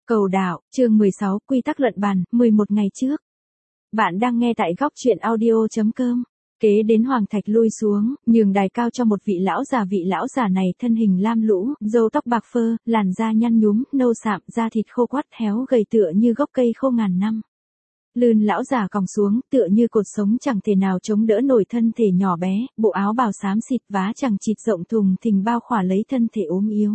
Cầu đạo, chương 16, quy tắc luận bàn, 11 ngày trước. Bạn đang nghe tại góc truyện audio.com. Kế đến Hoàng Thạch lui xuống, nhường đài cao cho một vị lão già này thân hình lam lũ, râu tóc bạc phơ, làn da nhăn nhúm, nâu sạm, da thịt khô quắt héo gầy tựa như gốc cây khô ngàn năm. Lươn lão già còng xuống, tựa như cột sống chẳng thể nào chống đỡ nổi thân thể nhỏ bé, bộ áo bào xám xịt vá chẳng chịt rộng thùng thình bao khỏa lấy thân thể ốm yếu.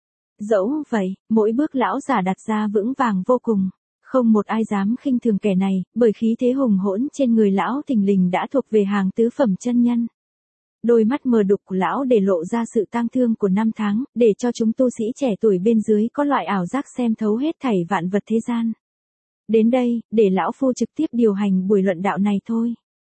Dẫu vậy, mỗi bước lão già đặt ra vững vàng vô cùng. Không một ai dám khinh thường kẻ này, bởi khí thế hùng hỗn trên người lão thình lình đã thuộc về hàng tứ phẩm chân nhân. Đôi mắt mờ đục của lão để lộ ra sự tang thương của năm tháng, để cho chúng tu sĩ trẻ tuổi bên dưới có loại ảo giác xem thấu hết thảy vạn vật thế gian. Đến đây, để lão phu trực tiếp điều hành buổi luận đạo này thôi.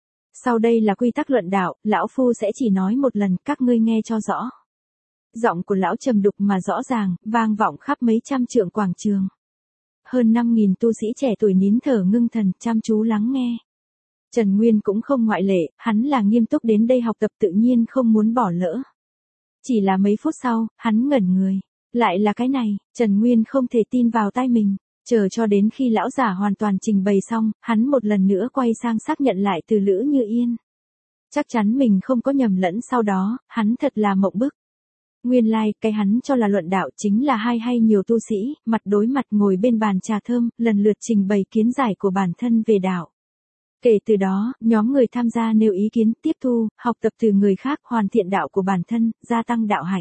Sau đây là quy tắc luận đạo, lão phu sẽ chỉ nói một lần, các ngươi nghe cho rõ. Giọng của lão trầm đục mà rõ ràng, vang vọng khắp mấy trăm trượng quảng trường. Hơn 5.000 tu sĩ trẻ tuổi nín thở ngưng thần, chăm chú lắng nghe. Trần Nguyên cũng không ngoại lệ, hắn là nghiêm túc đến đây học tập tự nhiên không muốn bỏ lỡ. Chỉ là mấy phút sau, hắn ngẩn người. Lại là cái này, Trần Nguyên không thể tin vào tai mình. Chờ cho đến khi lão giả hoàn toàn trình bày xong, hắn một lần nữa quay sang xác nhận lại từ Lữ Như Yên. Chắc chắn mình không có nhầm lẫn sau đó, hắn thật là mộng bức. Nguyên lai, cái hắn cho là luận đạo chính là hai hay nhiều tu sĩ, mặt đối mặt ngồi bên bàn trà thơm, lần lượt trình bày kiến giải của bản thân về đạo. Kể từ đó, nhóm người tham gia nêu ý kiến, tiếp thu, học tập từ người khác, hoàn thiện đạo của bản thân, gia tăng đạo hạnh.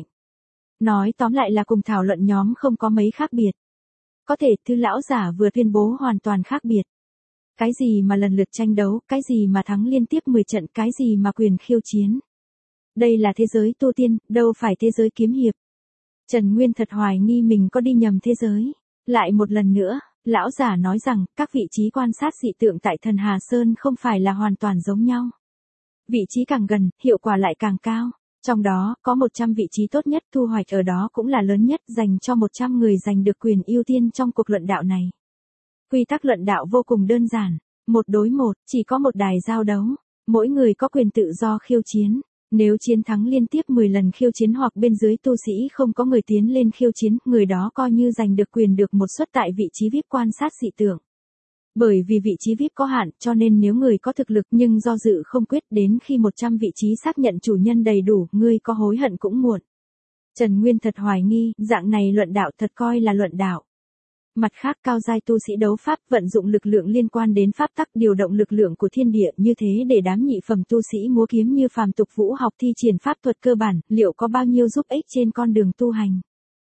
Nói tóm lại là cùng thảo luận nhóm không có mấy khác biệt. Có thể thư lão giả vừa tuyên bố hoàn toàn khác biệt. Cái gì mà lần lượt tranh đấu, cái gì mà thắng liên tiếp 10 trận, cái gì mà quyền khiêu chiến. Đây là thế giới tu tiên, đâu phải thế giới kiếm hiệp. Trần Nguyên thật hoài nghi mình có đi nhầm thế giới. Lại một lần nữa, lão giả nói rằng các vị trí quan sát dị tượng tại Thần Hà Sơn không phải là hoàn toàn giống nhau. Vị trí càng gần, hiệu quả lại càng cao. Trong đó, có 100 vị trí tốt nhất, thu hoạch ở đó cũng là lớn nhất, dành cho 100 người giành được quyền ưu tiên trong cuộc luận đạo này. Quy tắc luận đạo vô cùng đơn giản. 1 đối 1, chỉ có một đài giao đấu. Mỗi người có quyền tự do khiêu chiến. Nếu chiến thắng liên tiếp 10 lần khiêu chiến hoặc bên dưới tu sĩ không có người tiến lên khiêu chiến, người đó coi như giành được quyền được một suất tại vị trí VIP quan sát dị tượng. Bởi vì vị trí VIP có hạn, cho nên nếu người có thực lực nhưng do dự không quyết, đến khi 100 vị trí xác nhận chủ nhân đầy đủ, ngươi có hối hận cũng muộn. Trần Nguyên thật hoài nghi, dạng này luận đạo thật coi là luận đạo. Mặt khác, cao giai tu sĩ đấu pháp vận dụng lực lượng liên quan đến pháp tắc, điều động lực lượng của thiên địa, như thế để đám nhị phẩm tu sĩ múa kiếm như phàm tục vũ học thi triển pháp thuật cơ bản, liệu có bao nhiêu giúp ích trên con đường tu hành.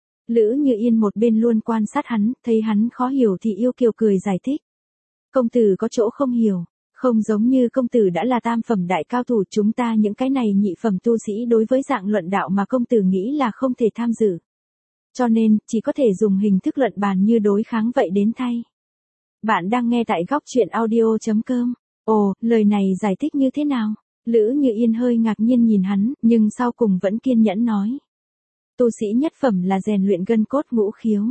Lữ Như Yên một bên luôn quan sát hắn, thấy hắn khó hiểu thì yêu kiều cười giải thích. Công tử có chỗ không hiểu, không giống như công tử đã là tam phẩm đại cao thủ, chúng ta những cái này nhị phẩm tu sĩ đối với dạng luận đạo mà công tử nghĩ là không thể tham dự. Cho nên, chỉ có thể dùng hình thức luận bàn như đối kháng vậy đến thay. Bạn đang nghe tại góc truyện audio.com. Ồ, lời này giải thích như thế nào? Lữ Như Yên hơi ngạc nhiên nhìn hắn, nhưng sau cùng vẫn kiên nhẫn nói. Tu sĩ nhất phẩm là rèn luyện gân cốt ngũ khiếu.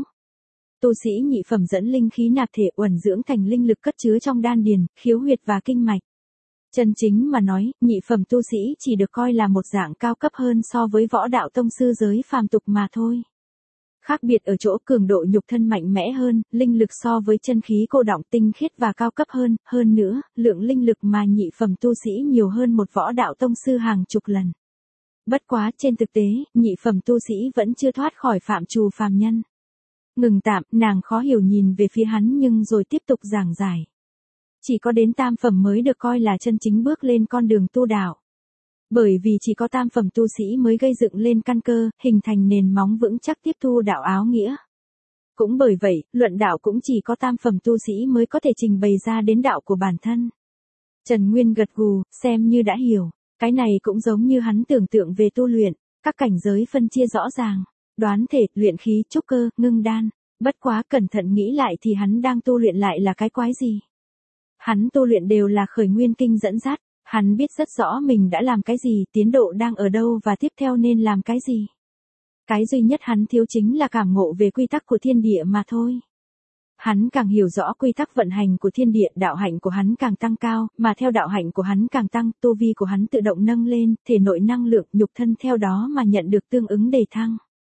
Tu sĩ nhị phẩm dẫn linh khí nạp thể uẩn dưỡng thành linh lực cất chứa trong đan điền, khiếu huyệt và kinh mạch. Chân chính mà nói, nhị phẩm tu sĩ chỉ được coi là một dạng cao cấp hơn so với võ đạo tông sư giới phàm tục mà thôi. Khác biệt ở chỗ cường độ nhục thân mạnh mẽ hơn, linh lực so với chân khí cô đọng tinh khiết và cao cấp hơn nữa, lượng linh lực mà nhị phẩm tu sĩ nhiều hơn một võ đạo tông sư hàng chục lần. Bất quá, trên thực tế, nhị phẩm tu sĩ vẫn chưa thoát khỏi phạm trù phàm nhân. Ngừng tạm, nàng khó hiểu nhìn về phía hắn nhưng rồi tiếp tục giảng giải. Chỉ có đến tam phẩm mới được coi là chân chính bước lên con đường tu đạo. Bởi vì chỉ có tam phẩm tu sĩ mới gây dựng lên căn cơ, hình thành nền móng vững chắc tiếp thu đạo áo nghĩa. Cũng bởi vậy, luận đạo cũng chỉ có tam phẩm tu sĩ mới có thể trình bày ra đến đạo của bản thân. Trần Nguyên gật gù, xem như đã hiểu. Cái này cũng giống như hắn tưởng tượng về tu luyện, các cảnh giới phân chia rõ ràng. Đoán thể, luyện khí, trúc cơ, ngưng đan. Bất quá cẩn thận nghĩ lại thì hắn đang tu luyện lại là cái quái gì? Hắn tu luyện đều là khởi nguyên kinh dẫn dắt. Hắn biết rất rõ mình đã làm cái gì, tiến độ đang ở đâu và tiếp theo nên làm cái gì. Cái duy nhất hắn thiếu chính là cảm ngộ về quy tắc của thiên địa mà thôi. Hắn càng hiểu rõ quy tắc vận hành của thiên địa, đạo hạnh của hắn càng tăng cao, mà theo đạo hạnh của hắn càng tăng, tu vi của hắn tự động nâng lên, thể nội năng lượng, nhục thân theo đó mà nhận được tương ứng đề thăng.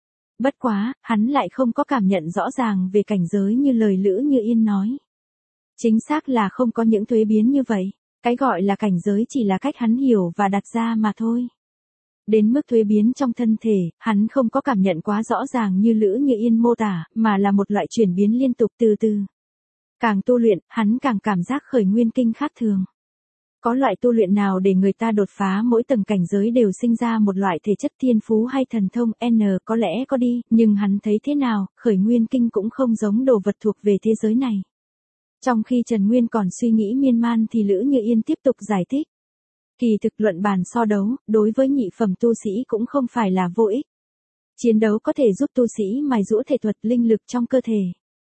Bất quá, hắn lại không có cảm nhận rõ ràng về cảnh giới như lời Lữ Như Yên nói. Chính xác là không có những thuế biến như vậy, cái gọi là cảnh giới chỉ là cách hắn hiểu và đặt ra mà thôi. Đến mức thuế biến trong thân thể, hắn không có cảm nhận quá rõ ràng như Lữ Như Yên mô tả, mà là một loại chuyển biến liên tục từ từ. Càng tu luyện, hắn càng cảm giác khởi nguyên kinh khác thường. Có loại tu luyện nào để người ta đột phá mỗi tầng cảnh giới đều sinh ra một loại thể chất thiên phú hay thần thông có lẽ có đi, nhưng hắn thấy thế nào, khởi nguyên kinh cũng không giống đồ vật thuộc về thế giới này. Trong khi Trần Nguyên còn suy nghĩ miên man thì Lữ Như Yên tiếp tục giải thích. Kỳ thực luận bàn so đấu, đối với nhị phẩm tu sĩ cũng không phải là vô ích. Chiến đấu có thể giúp tu sĩ mài giũa thể thuật linh lực trong cơ thể.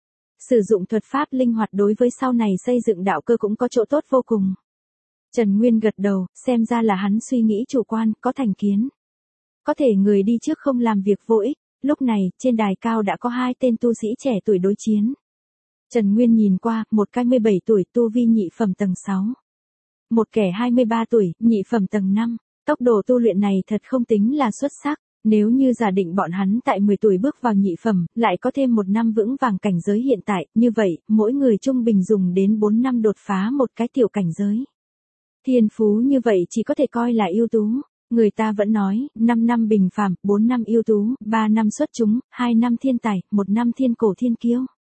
Sử dụng thuật pháp linh hoạt đối với sau này xây dựng đạo cơ cũng có chỗ tốt vô cùng. Trần Nguyên gật đầu, xem ra là hắn suy nghĩ chủ quan, có thành kiến. Có thể người đi trước không làm việc vô ích, lúc này, trên đài cao đã có hai tên tu sĩ trẻ tuổi đối chiến. Trần Nguyên nhìn qua, một cái 17 tuổi tu vi nhị phẩm tầng 6. Một kẻ 23 tuổi, nhị phẩm tầng 5. Tốc độ tu luyện này thật không tính là xuất sắc. Nếu như giả định bọn hắn tại 10 tuổi bước vào nhị phẩm, lại có thêm 1 năm vững vàng cảnh giới hiện tại, như vậy, mỗi người trung bình dùng đến 4 năm đột phá một cái tiểu cảnh giới. Thiên phú như vậy chỉ có thể coi là ưu tú. Người ta vẫn nói, 5 năm bình phàm, 4 năm ưu tú, 3 năm xuất chúng, 2 năm thiên tài, 1 năm thiên cổ thiên kiêu.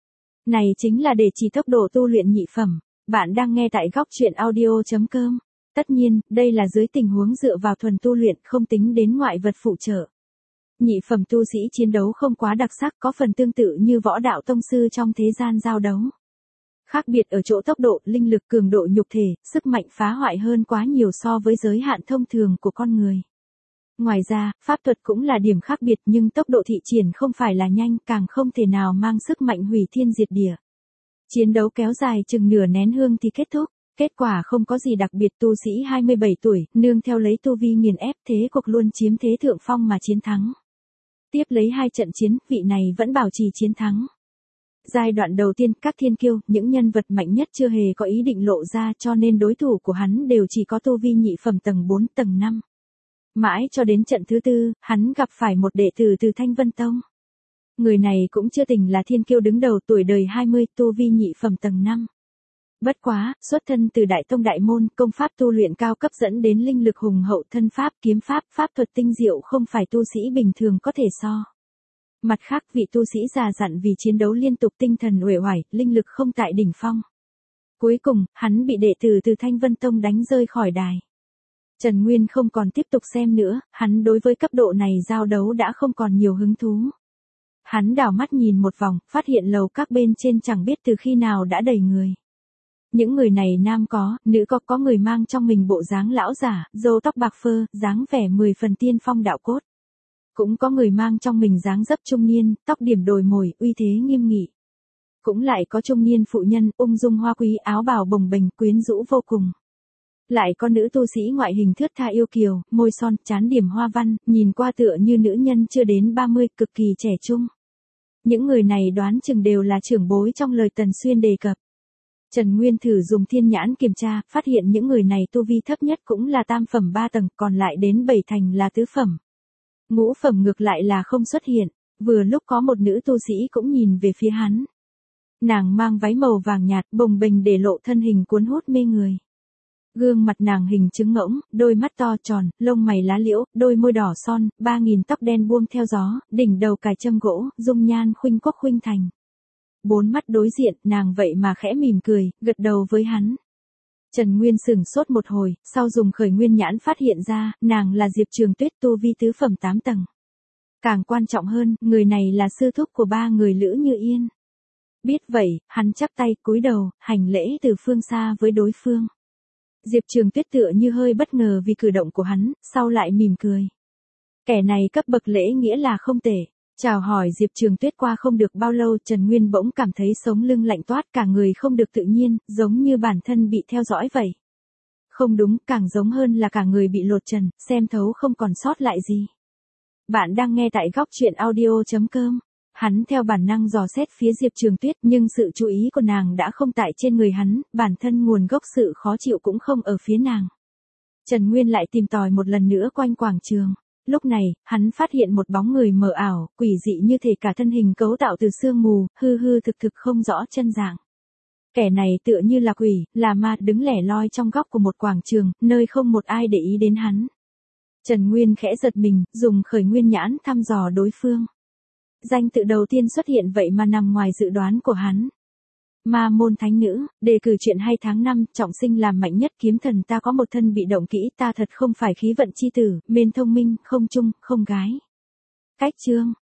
Này chính là để chỉ tốc độ tu luyện nhị phẩm. Bạn đang nghe tại góc truyện audio.com. Tất nhiên, đây là dưới tình huống dựa vào thuần tu luyện không tính đến ngoại vật phụ trợ. Nhị phẩm tu sĩ chiến đấu không quá đặc sắc, có phần tương tự như võ đạo tông sư trong thế gian giao đấu. Khác biệt ở chỗ tốc độ, linh lực, cường độ nhục thể, sức mạnh phá hoại hơn quá nhiều so với giới hạn thông thường của con người. Ngoài ra, pháp thuật cũng là điểm khác biệt nhưng tốc độ thị triển không phải là nhanh, càng không thể nào mang sức mạnh hủy thiên diệt địa. Chiến đấu kéo dài chừng nửa nén hương thì kết thúc. Kết quả không có gì đặc biệt, tu sĩ 27 tuổi, nương theo lấy tu vi nghiền ép thế cuộc luôn chiếm thế thượng phong mà chiến thắng. Tiếp lấy 2 trận chiến, vị này vẫn bảo trì chiến thắng. Giai đoạn đầu tiên, các thiên kiêu, những nhân vật mạnh nhất chưa hề có ý định lộ ra cho nên đối thủ của hắn đều chỉ có tu vi nhị phẩm tầng 4, tầng 5. Mãi cho đến trận thứ 4, hắn gặp phải một đệ tử từ Thanh Vân Tông. Người này cũng chưa từng là thiên kiêu đứng đầu, tuổi đời 20, tu vi nhị phẩm tầng 5. Bất quá, xuất thân từ đại tông đại môn, công pháp tu luyện cao cấp dẫn đến linh lực hùng hậu, thân pháp, kiếm pháp, pháp thuật tinh diệu không phải tu sĩ bình thường có thể so. Mặt khác, vị tu sĩ già dặn vì chiến đấu liên tục, tinh thần uể oải, linh lực không tại đỉnh phong. Cuối cùng, hắn bị đệ tử từ Thanh Vân Tông đánh rơi khỏi đài. Trần Nguyên không còn tiếp tục xem nữa, hắn đối với cấp độ này giao đấu đã không còn nhiều hứng thú. Hắn đảo mắt nhìn một vòng, phát hiện lầu các bên trên chẳng biết từ khi nào đã đầy người. Những người này nam có, nữ có người mang trong mình bộ dáng lão giả, râu tóc bạc phơ, dáng vẻ 10 phần tiên phong đạo cốt. Cũng có người mang trong mình dáng dấp trung niên, tóc điểm đồi mồi, uy thế nghiêm nghị. Cũng lại có trung niên phụ nhân, ung dung hoa quý, áo bào bồng bềnh, quyến rũ vô cùng. Lại có nữ tu sĩ ngoại hình thướt tha yêu kiều, môi son, trán điểm hoa văn, nhìn qua tựa như nữ nhân chưa đến 30, cực kỳ trẻ trung. Những người này đoán chừng đều là trưởng bối trong lời Tần Xuyên đề cập. Trần Nguyên thử dùng thiên nhãn kiểm tra, phát hiện những người này tu vi thấp nhất cũng là tam phẩm 3 tầng, còn lại đến 7 thành là tứ phẩm. Ngũ phẩm ngược lại là không xuất hiện, vừa lúc có một nữ tu sĩ cũng nhìn về phía hắn. Nàng mang váy màu vàng nhạt, bồng bềnh để lộ thân hình cuốn hút mê người. Gương mặt nàng hình trứng ngỗng, đôi mắt to tròn, lông mày lá liễu, đôi môi đỏ son, 3000 tóc đen buông theo gió, đỉnh đầu cài châm gỗ, dung nhan khuynh quốc khuynh thành. 4 mắt đối diện, nàng vậy mà khẽ mỉm cười, gật đầu với hắn. Trần Nguyên sửng sốt một hồi, sau dùng khởi nguyên nhãn phát hiện ra, nàng là Diệp Trường Tuyết, tu vi tứ phẩm 8 tầng. Càng quan trọng hơn, người này là sư thúc của 3 người Lữ Như Yên. Biết vậy, hắn chắp tay, cúi đầu, hành lễ từ phương xa với đối phương. Diệp Trường Tuyết tựa như hơi bất ngờ vì cử động của hắn, sau lại mỉm cười. Kẻ này cấp bậc lễ nghĩa là không tệ. Chào hỏi Diệp Trường Tuyết qua không được bao lâu, Trần Nguyên bỗng cảm thấy sống lưng lạnh toát, cả người không được tự nhiên, giống như bản thân bị theo dõi vậy. Không đúng, càng giống hơn là cả người bị lột trần, xem thấu không còn sót lại gì. Bạn đang nghe tại góc truyện audio.com. Hắn theo bản năng dò xét phía Diệp Trường Tuyết, nhưng sự chú ý của nàng đã không tại trên người hắn, bản thân nguồn gốc sự khó chịu cũng không ở phía nàng. Trần Nguyên lại tìm tòi một lần nữa quanh quảng trường. Lúc này, hắn phát hiện một bóng người mờ ảo, quỷ dị như thể cả thân hình cấu tạo từ sương mù, hư hư thực thực không rõ chân dạng. Kẻ này tựa như là quỷ, là ma đứng lẻ loi trong góc của một quảng trường, nơi không một ai để ý đến hắn. Trần Nguyên khẽ giật mình, dùng khởi nguyên nhãn thăm dò đối phương. Danh tự đầu tiên xuất hiện vậy mà nằm ngoài dự đoán của hắn. Ma môn thánh nữ, đề cử chuyện hay tháng 5, trọng sinh làm mạnh nhất kiếm thần ta có một thân bị động kỹ ta thật không phải khí vận chi tử, mên thông minh, không chung, không gái. Cách chương.